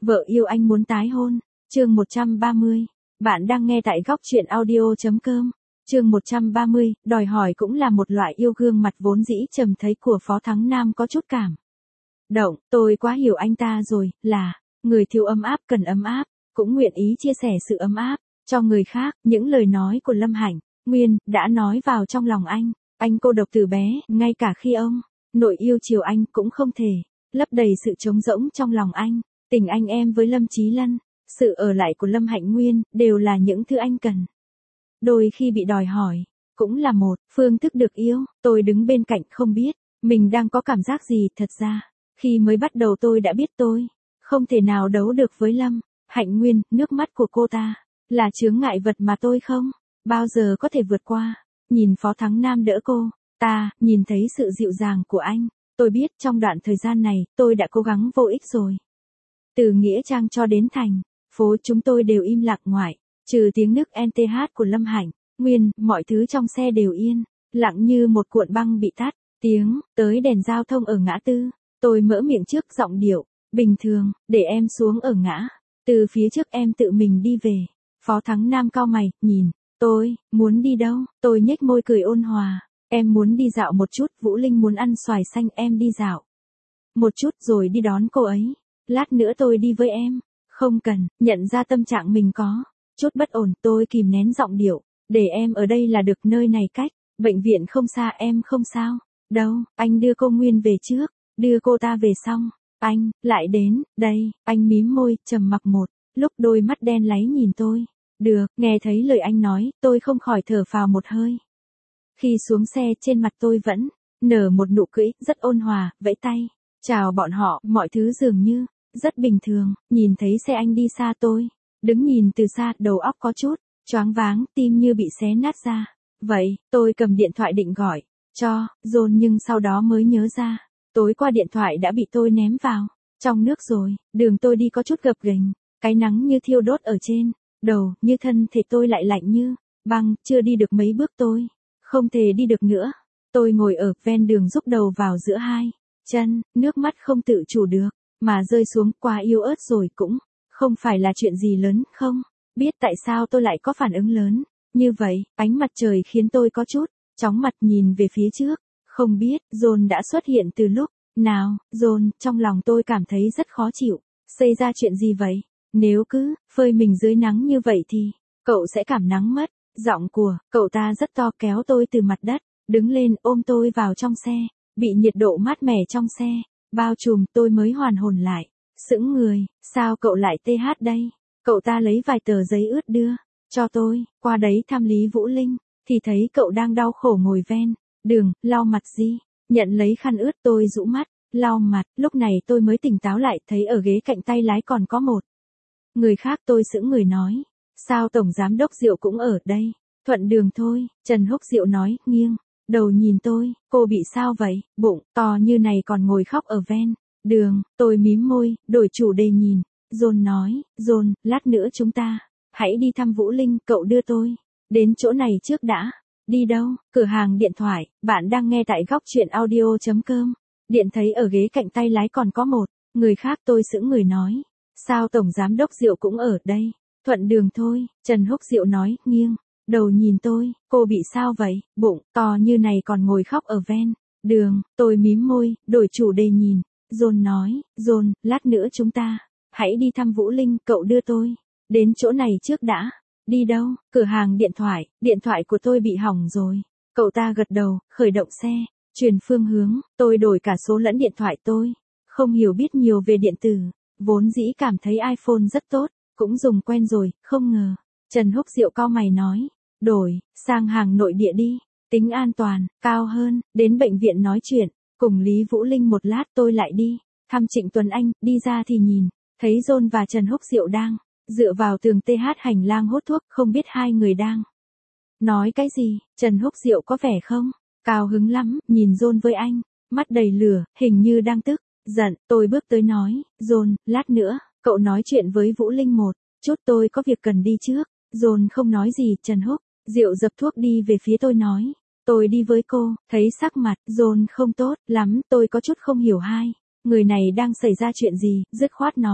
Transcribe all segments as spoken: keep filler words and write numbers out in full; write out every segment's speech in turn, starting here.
Vợ yêu anh muốn tái hôn. Chương một trăm ba mươi. Bạn đang nghe tại góc truyện audio chấm com. Chương một trăm ba mươi, đòi hỏi cũng là một loại yêu. Gương mặt vốn dĩ trầm thấy của Phó Thắng Nam có chút cảm động, tôi quá hiểu anh ta rồi, là người thiếu ấm áp cần ấm áp, cũng nguyện ý chia sẻ sự ấm áp cho người khác. Những lời nói của Lâm Hạnh Nguyên đã nói vào trong lòng anh. Anh cô độc từ bé, ngay cả khi ông nội yêu chiều anh cũng không thể lấp đầy sự trống rỗng trong lòng anh. Tình anh em với Lâm Chí Lân, sự ở lại của Lâm Hạnh Nguyên đều là những thứ anh cần. Đôi khi bị đòi hỏi cũng là một phương thức được yêu. Tôi đứng bên cạnh không biết mình đang có cảm giác gì. Thật ra khi mới bắt đầu tôi đã biết tôi không thể nào đấu được với Lâm Hạnh Nguyên. Nước mắt của cô ta là chướng ngại vật mà tôi không bao giờ có thể vượt qua. Nhìn Phó Thắng Nam đỡ cô ta, nhìn thấy sự dịu dàng của anh, tôi biết trong đoạn thời gian này tôi đã cố gắng vô ích rồi. Từ Nghĩa Trang cho đến thành phố chúng tôi đều im lặng, ngoại trừ tiếng nức en tê hát của Lâm Hạnh Nguyên, mọi thứ trong xe đều yên lặng như một cuộn băng bị tắt tiếng. Tới đèn giao thông ở ngã tư, tôi mở miệng trước giọng điệu bình thường, để em xuống ở ngã từ phía trước, em tự mình đi về. Phó Thắng Nam cau mày, nhìn tôi. Muốn đi đâu? Tôi nhếch môi cười ôn hòa. Em muốn đi dạo một chút. Vũ Linh muốn ăn xoài xanh, em đi dạo một chút rồi đi đón cô ấy. Lát nữa tôi đi với em. Không cần. Nhận ra tâm trạng mình có chút bất ổn, tôi kìm nén giọng điệu. Để em ở đây là được, nơi này cách bệnh viện không xa, em không sao đâu. Anh đưa cô Nguyên về trước, đưa cô ta về xong anh lại đến đây. Anh mím môi, trầm mặc một lúc, đôi mắt đen láy nhìn tôi. Được. Nghe thấy lời anh nói, tôi không khỏi thở phào một hơi. Khi xuống xe, trên mặt tôi vẫn nở một nụ cười rất ôn hòa, vẫy tay chào bọn họ. Mọi thứ dường như rất bình thường. Nhìn thấy xe anh đi xa, tôi đứng nhìn từ xa, đầu óc có chút choáng váng, tim như bị xé nát ra. Vậy, tôi cầm điện thoại định gọi cho John, nhưng sau đó mới nhớ ra, tối qua điện thoại đã bị tôi ném vào trong nước rồi. Đường tôi đi có chút gập ghềnh, cái nắng như thiêu đốt ở trên đầu, như thân thể tôi lại lạnh như băng. Chưa đi được mấy bước tôi không thể đi được nữa. Tôi ngồi ở ven đường, rúc đầu vào giữa hai chân, nước mắt không tự chủ được mà rơi xuống. Quá yếu ớt rồi, cũng không phải là chuyện gì lớn. Không biết tại sao tôi lại có phản ứng lớn như vậy. Ánh mặt trời khiến tôi có chút chóng mặt, nhìn về phía trước. Không biết John đã xuất hiện từ lúc nào. John, trong lòng tôi cảm thấy rất khó chịu. Xảy ra chuyện gì vậy? Nếu cứ phơi mình dưới nắng như vậy thì cậu sẽ cảm nắng mất. Giọng của cậu ta rất to, kéo tôi từ mặt đất đứng lên, ôm tôi vào trong xe. Bị nhiệt độ mát mẻ trong xe bao trùm, tôi mới hoàn hồn lại. Sững người, sao cậu lại tê hát đây? Cậu ta lấy vài tờ giấy ướt đưa cho tôi. Qua đấy thăm Lý Vũ Linh thì thấy cậu đang đau khổ ngồi ven đường, lau mặt gì. Nhận lấy khăn ướt, tôi rũ mắt lau mặt. Lúc này tôi mới tỉnh táo lại, thấy ở ghế cạnh tay lái còn có một người khác. Tôi sững người nói, sao Tổng Giám đốc Diệu cũng ở đây? Thuận đường thôi. Trần Húc Diệu nói, nghiêng đầu nhìn tôi. Cô bị sao vậy? Bụng to như này còn ngồi khóc ở ven đường. Tôi mím môi, đổi chủ đề nhìn John nói, John, lát nữa chúng ta hãy đi thăm Vũ Linh, cậu đưa tôi đến chỗ này trước đã. Đi đâu? Cửa hàng điện thoại. Bạn đang nghe tại góc truyện audio chấm com. Điện thấy ở ghế cạnh tay lái còn có một người khác. Tôi sững người nói, sao Tổng Giám đốc Diệu cũng ở đây? Thuận đường thôi. Trần Húc Diệu nói, nghiêng đầu nhìn tôi. Cô bị sao vậy? Bụng to như này còn ngồi khóc ở ven đường. Tôi mím môi, đổi chủ đề nhìn John nói, John, lát nữa chúng ta hãy đi thăm Vũ Linh, cậu đưa tôi đến chỗ này trước đã. Đi đâu? Cửa hàng điện thoại. Điện thoại của tôi bị hỏng rồi. Cậu ta gật đầu, khởi động xe, chuyển phương hướng. Tôi đổi cả số lẫn điện thoại. Tôi không hiểu biết nhiều về điện tử, vốn dĩ cảm thấy iPhone rất tốt, cũng dùng quen rồi. Không ngờ Trần Húc Diệu cau mày nói, đổi sang hàng nội địa đi, tính an toàn cao hơn. Đến bệnh viện nói chuyện cùng Lý Vũ Linh một lát, tôi lại đi thăm Trịnh Tuấn Anh. Đi ra thì nhìn thấy John và Trần Húc Diệu đang dựa vào tường tê hát hành lang hút thuốc. Không biết hai người đang nói cái gì. Trần Húc Diệu có vẻ không cao hứng lắm, nhìn John với anh mắt đầy lửa, hình như đang tức giận. Tôi bước tới nói, John, lát nữa cậu nói chuyện với Vũ Linh một chút, tôi có việc cần đi trước. John không nói gì. Trần Húc Diệu dập thuốc đi về phía tôi nói, tôi đi với cô. Thấy sắc mặt John không tốt lắm, tôi có chút không hiểu hai người này đang xảy ra chuyện gì. Dứt khoát nói,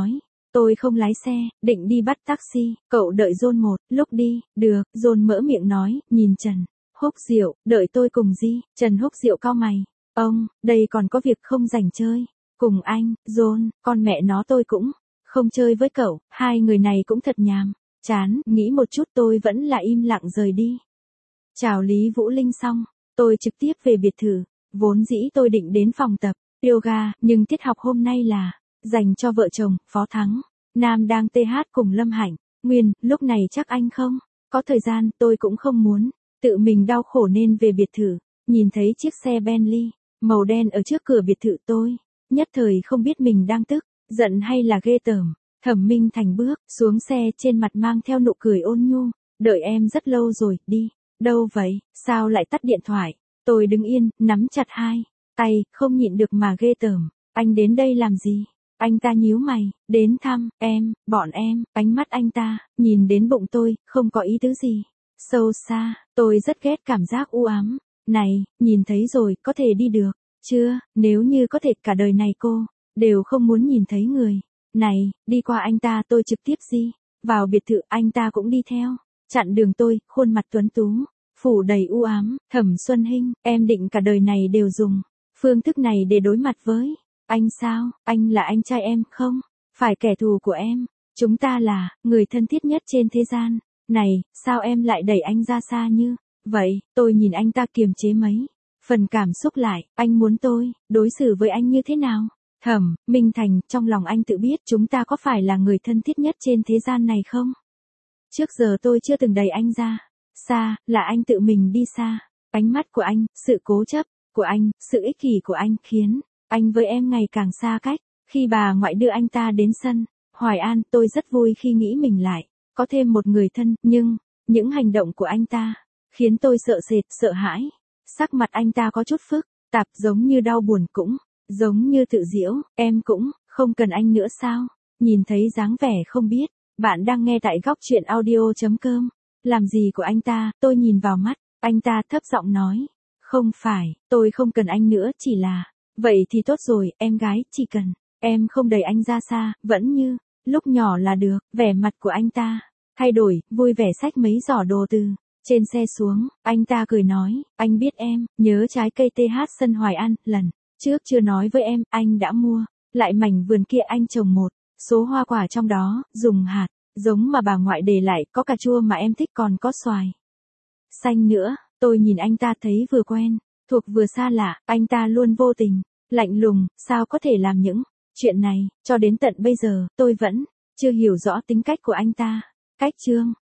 Tôi không lái xe, định đi bắt taxi, cậu đợi John một lúc đi, được, John mở miệng nói, nhìn Trần Húc Diệu, đợi tôi cùng đi, Trần Húc Diệu cau mày, ông, đây còn có việc không rảnh chơi, cùng anh, John, con mẹ nó tôi cũng không chơi với cậu, hai người này cũng thật nhàm, chán, nghĩ một chút tôi vẫn là im lặng rời đi. Chào Lý Vũ Linh xong, tôi trực tiếp về biệt thự, vốn dĩ tôi định đến phòng tập yoga, nhưng tiết học hôm nay là dành cho vợ chồng, Phó Thắng Nam đang tê hát cùng Lâm Hạnh Nguyên, lúc này chắc anh không có thời gian, tôi cũng không muốn tự mình đau khổ nên về biệt thự, nhìn thấy chiếc xe Bentley màu đen ở trước cửa biệt thự tôi, nhất thời không biết mình đang tức giận hay là ghê tởm. Thẩm Minh Thành bước xuống xe, trên mặt mang theo nụ cười ôn nhu, đợi em rất lâu rồi, đi, đâu vậy, sao lại tắt điện thoại? Tôi đứng yên, nắm chặt hai tay, không nhịn được mà ghê tởm, anh đến đây làm gì? Anh ta nhíu mày, đến thăm, em, bọn em, ánh mắt anh ta, nhìn đến bụng tôi, không có ý tứ gì. Sâu xa, tôi rất ghét cảm giác u ám, này, nhìn thấy rồi, có thể đi được, chưa, nếu như có thể cả đời này cô, đều không muốn nhìn thấy người. Này, đi qua anh ta tôi trực tiếp đi, vào biệt thự anh ta cũng đi theo, chặn đường tôi, khuôn mặt tuấn tú, phủ đầy u ám, Thẩm Xuân Hinh, em định cả đời này đều dùng phương thức này để đối mặt với anh sao, anh là anh trai em không, phải kẻ thù của em, chúng ta là người thân thiết nhất trên thế gian, này, sao em lại đẩy anh ra xa như vậy, tôi nhìn anh ta kiềm chế mấy phần cảm xúc lại, anh muốn tôi đối xử với anh như thế nào? Thẩm Minh Thành, trong lòng anh tự biết chúng ta có phải là người thân thiết nhất trên thế gian này không? Trước giờ tôi chưa từng đẩy anh ra xa, là anh tự mình đi xa. Ánh mắt của anh, sự cố chấp của anh, sự ích kỷ của anh khiến anh với em ngày càng xa cách. Khi bà ngoại đưa anh ta đến sân Hoài An, tôi rất vui khi nghĩ mình lại có thêm một người thân, nhưng những hành động của anh ta khiến tôi sợ sệt, sợ hãi. Sắc mặt anh ta có chút phức tạp, giống như đau buồn, cũng giống như tự giễu, em cũng không cần anh nữa sao? Nhìn thấy dáng vẻ không biết, bạn đang nghe tại góc truyện audio chấm com. Làm gì của anh ta, tôi nhìn vào mắt, anh ta thấp giọng nói, không phải, tôi không cần anh nữa, chỉ là, vậy thì tốt rồi, em gái, chỉ cần em không đẩy anh ra xa, vẫn như lúc nhỏ là được. Vẻ mặt của anh ta thay đổi, vui vẻ xách mấy giỏ đồ từ trên xe xuống, anh ta cười nói, anh biết em nhớ trái cây tê hát sân Hoài An, lần trước chưa nói với em, anh đã mua lại mảnh vườn kia, anh trồng một số hoa quả trong đó, dùng hạt giống mà bà ngoại để lại, có cà chua mà em thích, còn có xoài xanh nữa. Tôi nhìn anh ta thấy vừa quen thuộc vừa xa lạ, anh ta luôn vô tình lạnh lùng, sao có thể làm những chuyện này, cho đến tận bây giờ, tôi vẫn chưa hiểu rõ tính cách của anh ta. Cách chương